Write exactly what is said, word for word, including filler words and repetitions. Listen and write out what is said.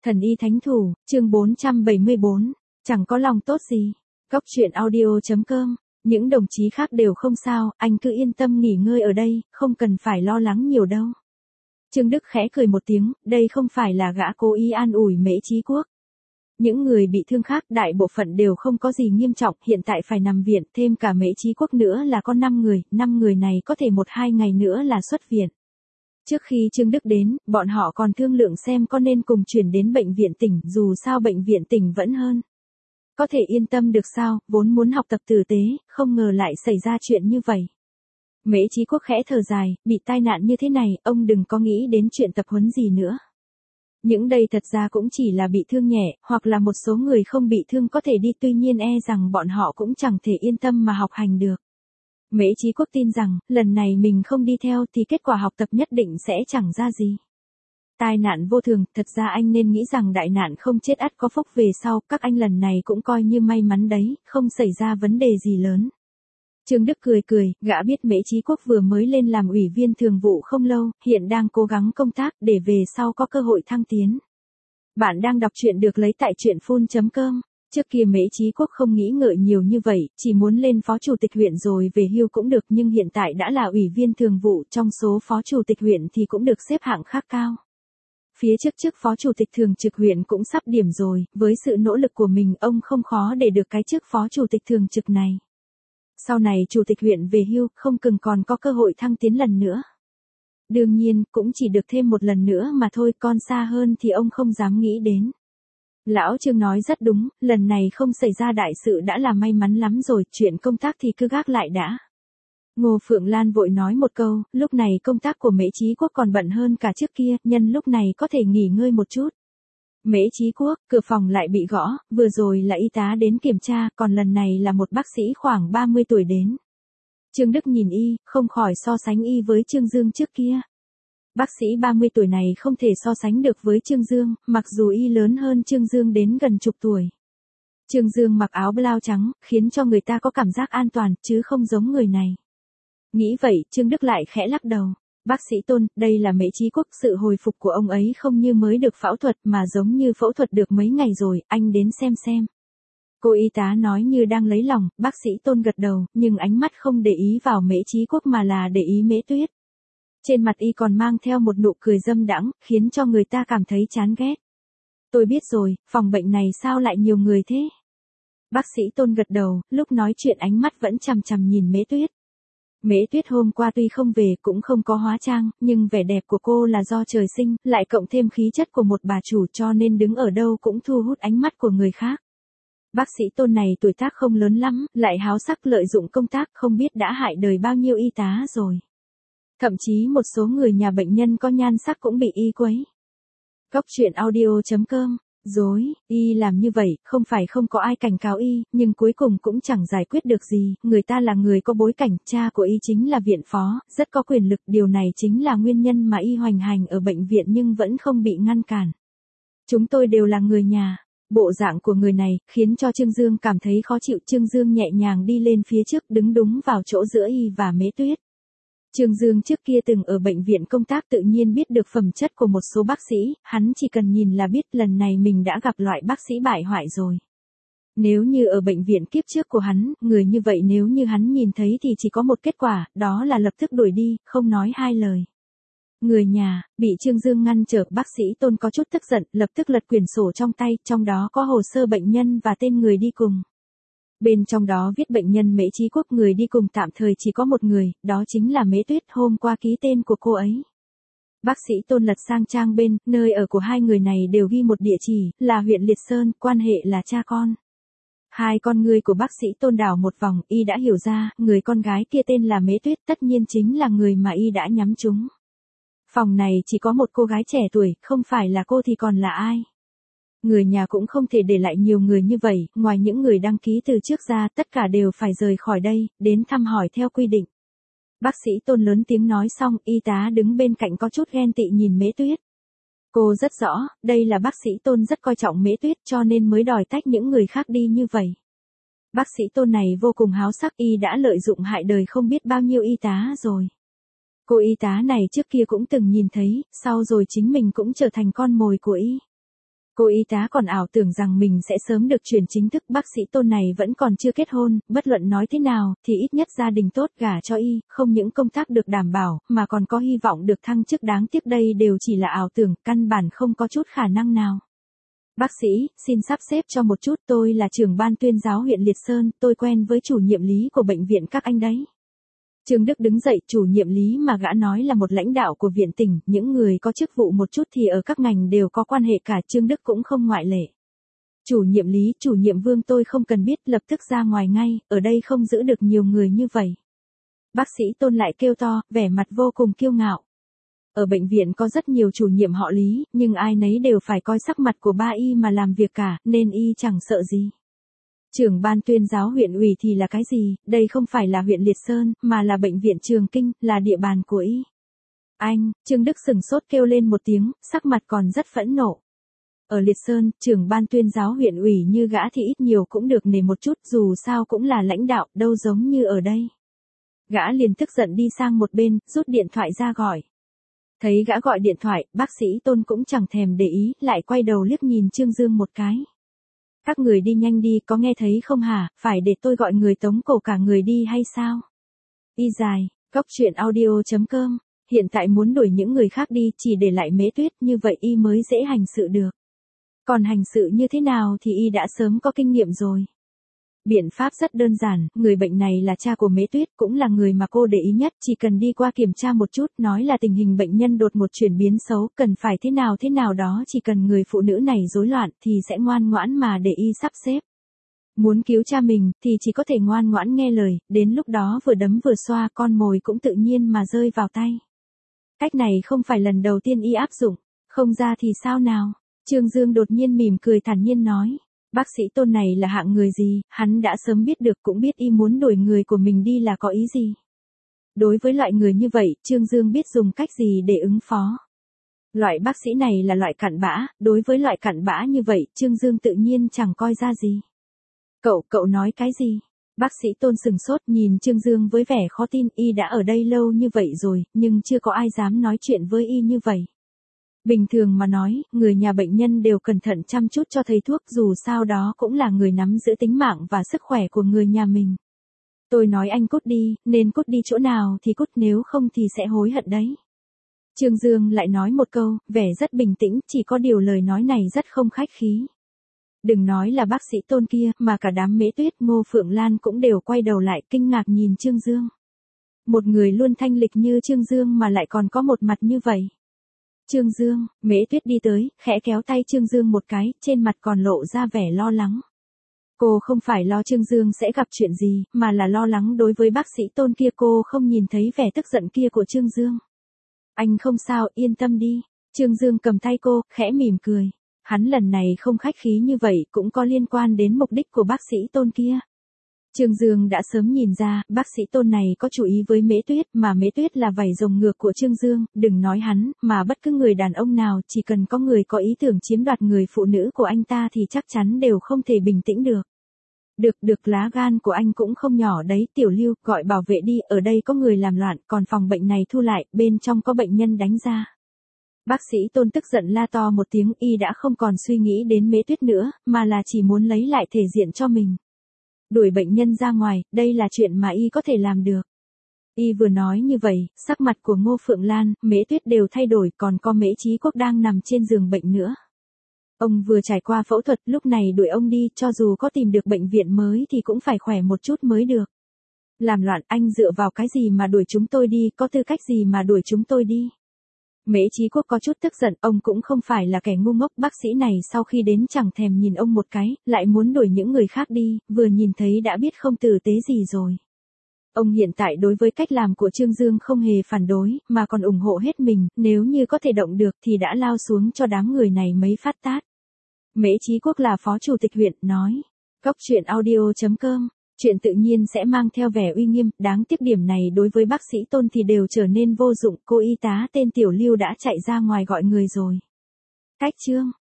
Thần y thánh thủ, chương bốn trăm bảy mươi bốn, chẳng có lòng tốt gì. Góc truyện audio chấm com, những đồng chí khác đều không sao, anh cứ yên tâm nghỉ ngơi ở đây, không cần phải lo lắng nhiều đâu. Trương Đức khẽ cười một tiếng, đây không phải là gã cố ý an ủi Mễ Chí Quốc. Những người bị thương khác đại bộ phận đều không có gì nghiêm trọng, hiện tại phải nằm viện, thêm cả Mễ Chí Quốc nữa là có năm người, năm người này có thể một hai ngày nữa là xuất viện. Trước khi Trương Đức đến, bọn họ còn thương lượng xem có nên cùng chuyển đến bệnh viện tỉnh, dù sao bệnh viện tỉnh vẫn hơn. Có thể yên tâm được sao, vốn muốn học tập tử tế, không ngờ lại xảy ra chuyện như vậy. Mễ Chí Quốc khẽ thở dài, bị tai nạn như thế này, ông đừng có nghĩ đến chuyện tập huấn gì nữa. Những đây thật ra cũng chỉ là bị thương nhẹ, hoặc là một số người không bị thương có thể đi, tuy nhiên e rằng bọn họ cũng chẳng thể yên tâm mà học hành được. Mễ Chí Quốc tin rằng, lần này mình không đi theo thì kết quả học tập nhất định sẽ chẳng ra gì. Tai nạn vô thường, thật ra anh nên nghĩ rằng đại nạn không chết ắt có phúc về sau, các anh lần này cũng coi như may mắn đấy, không xảy ra vấn đề gì lớn. Trương Đức cười cười, gã biết Mễ Chí Quốc vừa mới lên làm ủy viên thường vụ không lâu, hiện đang cố gắng công tác để về sau có cơ hội thăng tiến. Bạn đang đọc truyện được lấy tại truyện phun chấm com. Trước kia Mễ Chí Quốc không nghĩ ngợi nhiều như vậy, chỉ muốn lên phó chủ tịch huyện rồi về hưu cũng được, nhưng hiện tại đã là ủy viên thường vụ, trong số phó chủ tịch huyện thì cũng được xếp hạng khá cao. Phía trước chức phó chủ tịch thường trực huyện cũng sắp điểm rồi, với sự nỗ lực của mình ông không khó để được cái chức phó chủ tịch thường trực này. Sau này chủ tịch huyện về hưu, không chừng còn có cơ hội thăng tiến lần nữa. Đương nhiên, cũng chỉ được thêm một lần nữa mà thôi, còn xa hơn thì ông không dám nghĩ đến. Lão Trương nói rất đúng, lần này không xảy ra đại sự đã là may mắn lắm rồi, chuyện công tác thì cứ gác lại đã. Ngô Phượng Lan vội nói một câu, lúc này công tác của Mễ Chí Quốc còn bận hơn cả trước kia, nhân lúc này có thể nghỉ ngơi một chút. Mễ Chí Quốc, cửa phòng lại bị gõ, vừa rồi là y tá đến kiểm tra, còn lần này là một bác sĩ khoảng ba mươi tuổi đến. Trương Đức nhìn y, không khỏi so sánh y với Trương Dương trước kia. Bác sĩ ba mươi tuổi này không thể so sánh được với Trương Dương, mặc dù y lớn hơn Trương Dương đến gần chục tuổi. Trương Dương mặc áo blau trắng, khiến cho người ta có cảm giác an toàn, chứ không giống người này. Nghĩ vậy, Trương Đức lại khẽ lắc đầu. Bác sĩ Tôn, đây là Mễ Chí Quốc, sự hồi phục của ông ấy không như mới được phẫu thuật mà giống như phẫu thuật được mấy ngày rồi, anh đến xem xem. Cô y tá nói như đang lấy lòng, bác sĩ Tôn gật đầu, nhưng ánh mắt không để ý vào Mễ Chí Quốc mà là để ý Mễ Tuyết. Trên mặt y còn mang theo một nụ cười dâm đãng, khiến cho người ta cảm thấy chán ghét. Tôi biết rồi, phòng bệnh này sao lại nhiều người thế? Bác sĩ Tôn gật đầu, lúc nói chuyện ánh mắt vẫn chằm chằm nhìn Mễ Tuyết. Mễ Tuyết hôm qua tuy không về cũng không có hóa trang, nhưng vẻ đẹp của cô là do trời sinh, lại cộng thêm khí chất của một bà chủ cho nên đứng ở đâu cũng thu hút ánh mắt của người khác. Bác sĩ Tôn này tuổi tác không lớn lắm, lại háo sắc lợi dụng công tác, không biết đã hại đời bao nhiêu y tá rồi. Thậm chí một số người nhà bệnh nhân có nhan sắc cũng bị y quấy. Góc truyện audio chấm com, dối, y làm như vậy, không phải không có ai cảnh cáo y, nhưng cuối cùng cũng chẳng giải quyết được gì, người ta là người có bối cảnh, cha của y chính là viện phó, rất có quyền lực, điều này chính là nguyên nhân mà y hoành hành ở bệnh viện nhưng vẫn không bị ngăn cản. Chúng tôi đều là người nhà. Bộ dạng của người này, khiến cho Trương Dương cảm thấy khó chịu, Trương Dương nhẹ nhàng đi lên phía trước đứng đúng vào chỗ giữa y và Mễ Tuyết. Trương Dương trước kia từng ở bệnh viện công tác tự nhiên biết được phẩm chất của một số bác sĩ, hắn chỉ cần nhìn là biết lần này mình đã gặp loại bác sĩ bại hoại rồi. Nếu như ở bệnh viện kiếp trước của hắn, người như vậy nếu như hắn nhìn thấy thì chỉ có một kết quả, đó là lập tức đuổi đi, không nói hai lời. Người nhà, bị Trương Dương ngăn trở, bác sĩ Tôn có chút tức giận, lập tức lật quyển sổ trong tay, trong đó có hồ sơ bệnh nhân và tên người đi cùng. Bên trong đó viết bệnh nhân Mễ Chí Quốc, người đi cùng tạm thời chỉ có một người, đó chính là Mễ Tuyết, hôm qua ký tên của cô ấy. Bác sĩ Tôn lật sang trang bên, nơi ở của hai người này đều ghi một địa chỉ, là huyện Liệt Sơn, quan hệ là cha con. Hai con người của bác sĩ Tôn đảo một vòng, y đã hiểu ra, người con gái kia tên là Mễ Tuyết, tất nhiên chính là người mà y đã nhắm trúng. Phòng này chỉ có một cô gái trẻ tuổi, không phải là cô thì còn là ai? Người nhà cũng không thể để lại nhiều người như vậy, ngoài những người đăng ký từ trước ra, tất cả đều phải rời khỏi đây, đến thăm hỏi theo quy định. Bác sĩ Tôn lớn tiếng nói xong, y tá đứng bên cạnh có chút ghen tị nhìn Mễ Tuyết. Cô rất rõ, đây là bác sĩ Tôn rất coi trọng Mễ Tuyết cho nên mới đòi tách những người khác đi như vậy. Bác sĩ Tôn này vô cùng háo sắc, y đã lợi dụng hại đời không biết bao nhiêu y tá rồi. Cô y tá này trước kia cũng từng nhìn thấy, sau rồi chính mình cũng trở thành con mồi của y. Cô y tá còn ảo tưởng rằng mình sẽ sớm được chuyển chính thức, bác sĩ Tôn này vẫn còn chưa kết hôn, bất luận nói thế nào, thì ít nhất gia đình tốt gả cho y, không những công tác được đảm bảo, mà còn có hy vọng được thăng chức, đáng tiếc đây đều chỉ là ảo tưởng, căn bản không có chút khả năng nào. Bác sĩ, xin sắp xếp cho một chút, tôi là trưởng ban tuyên giáo huyện Liệt Sơn, tôi quen với chủ nhiệm lý của bệnh viện các anh đấy. Trương Đức đứng dậy, chủ nhiệm lý mà gã nói là một lãnh đạo của viện tỉnh, những người có chức vụ một chút thì ở các ngành đều có quan hệ cả, Trương Đức cũng không ngoại lệ. Chủ nhiệm lý, chủ nhiệm Vương tôi không cần biết, lập tức ra ngoài ngay, ở đây không giữ được nhiều người như vậy. Bác sĩ Tôn lại kêu to, vẻ mặt vô cùng kiêu ngạo. Ở bệnh viện có rất nhiều chủ nhiệm họ Lý, nhưng ai nấy đều phải coi sắc mặt của ba y mà làm việc cả, nên y chẳng sợ gì. Trưởng ban tuyên giáo huyện ủy thì là cái gì, đây không phải là huyện Liệt Sơn, mà là bệnh viện Trường Kinh, là địa bàn của y. Anh, Trương Đức sừng sốt kêu lên một tiếng, sắc mặt còn rất phẫn nộ. Ở Liệt Sơn, trưởng ban tuyên giáo huyện ủy như gã thì ít nhiều cũng được nể một chút, dù sao cũng là lãnh đạo, đâu giống như ở đây. Gã liền tức giận đi sang một bên, rút điện thoại ra gọi. Thấy gã gọi điện thoại, bác sĩ Tôn cũng chẳng thèm để ý, lại quay đầu liếc nhìn Trương Dương một cái. Các người đi nhanh đi, có nghe thấy không hả, phải để tôi gọi người tống cổ cả người đi hay sao? Y dài, Cóc Truyện Audio chấm com, hiện tại muốn đuổi những người khác đi, chỉ để lại Mễ Tuyết, như vậy y mới dễ hành sự được. Còn hành sự như thế nào thì y đã sớm có kinh nghiệm rồi. Biện pháp rất đơn giản, người bệnh này là cha của Mễ Tuyết, cũng là người mà cô để ý nhất, chỉ cần đi qua kiểm tra một chút, nói là tình hình bệnh nhân đột một chuyển biến xấu, cần phải thế nào thế nào đó, chỉ cần người phụ nữ này rối loạn thì sẽ ngoan ngoãn mà để y sắp xếp. Muốn cứu cha mình thì chỉ có thể ngoan ngoãn nghe lời, đến lúc đó vừa đấm vừa xoa, con mồi cũng tự nhiên mà rơi vào tay. Cách này không phải lần đầu tiên y áp dụng, không ra thì sao nào? Trương Dương đột nhiên mỉm cười thản nhiên nói. Bác sĩ Tôn này là hạng người gì, hắn đã sớm biết được, cũng biết y muốn đuổi người của mình đi là có ý gì. Đối với loại người như vậy, Trương Dương biết dùng cách gì để ứng phó. Loại bác sĩ này là loại cặn bã, đối với loại cặn bã như vậy, Trương Dương tự nhiên chẳng coi ra gì. Cậu, cậu nói cái gì? Bác sĩ Tôn sừng sốt nhìn Trương Dương với vẻ khó tin, y đã ở đây lâu như vậy rồi, nhưng chưa có ai dám nói chuyện với y như vậy. Bình thường mà nói, người nhà bệnh nhân đều cẩn thận chăm chút cho thầy thuốc, dù sao đó cũng là người nắm giữ tính mạng và sức khỏe của người nhà mình. Tôi nói anh cút đi, nên cút đi chỗ nào thì cút, nếu không thì sẽ hối hận đấy. Trương Dương lại nói một câu, vẻ rất bình tĩnh, chỉ có điều lời nói này rất không khách khí. Đừng nói là bác sĩ Tôn kia, mà cả đám Mễ Tuyết, Ngô Phượng Lan cũng đều quay đầu lại kinh ngạc nhìn Trương Dương. Một người luôn thanh lịch như Trương Dương mà lại còn có một mặt như vậy. Trương Dương, Mễ Tuyết đi tới, khẽ kéo tay Trương Dương một cái, trên mặt còn lộ ra vẻ lo lắng. Cô không phải lo Trương Dương sẽ gặp chuyện gì, mà là lo lắng đối với bác sĩ Tôn kia, cô không nhìn thấy vẻ tức giận kia của Trương Dương. Anh không sao, yên tâm đi. Trương Dương cầm tay cô, khẽ mỉm cười. Hắn lần này không khách khí như vậy cũng có liên quan đến mục đích của bác sĩ Tôn kia. Trương Dương đã sớm nhìn ra, bác sĩ Tôn này có chú ý với Mễ Tuyết, mà Mễ Tuyết là vảy rồng ngược của Trương Dương, đừng nói hắn, mà bất cứ người đàn ông nào, chỉ cần có người có ý tưởng chiếm đoạt người phụ nữ của anh ta thì chắc chắn đều không thể bình tĩnh được. Được, được, lá gan của anh cũng không nhỏ đấy, Tiểu Lưu, gọi bảo vệ đi, ở đây có người làm loạn, còn phòng bệnh này thu lại, bên trong có bệnh nhân đánh ra. Bác sĩ Tôn tức giận la to một tiếng, y đã không còn suy nghĩ đến Mễ Tuyết nữa, mà là chỉ muốn lấy lại thể diện cho mình. Đuổi bệnh nhân ra ngoài, đây là chuyện mà y có thể làm được. Y vừa nói như vậy, sắc mặt của Ngô Phượng Lan, Mễ Tuyết đều thay đổi, còn có Mễ Chí Quốc đang nằm trên giường bệnh nữa. Ông vừa trải qua phẫu thuật, lúc này đuổi ông đi, cho dù có tìm được bệnh viện mới thì cũng phải khỏe một chút mới được. Làm loạn, anh dựa vào cái gì mà đuổi chúng tôi đi, có tư cách gì mà đuổi chúng tôi đi. Mễ Chí Quốc có chút tức giận, ông cũng không phải là kẻ ngu ngốc, bác sĩ này sau khi đến chẳng thèm nhìn ông một cái, lại muốn đuổi những người khác đi, vừa nhìn thấy đã biết không tử tế gì rồi. Ông hiện tại đối với cách làm của Trương Dương không hề phản đối, mà còn ủng hộ hết mình, nếu như có thể động được thì đã lao xuống cho đám người này mấy phát tát. Mễ Chí Quốc là phó chủ tịch huyện, nói. Cóc Truyện Audio chấm com, chuyện tự nhiên sẽ mang theo vẻ uy nghiêm, đáng tiếc điểm này đối với bác sĩ Tôn thì đều trở nên vô dụng, cô y tá tên Tiểu Lưu đã chạy ra ngoài gọi người rồi. Cách chương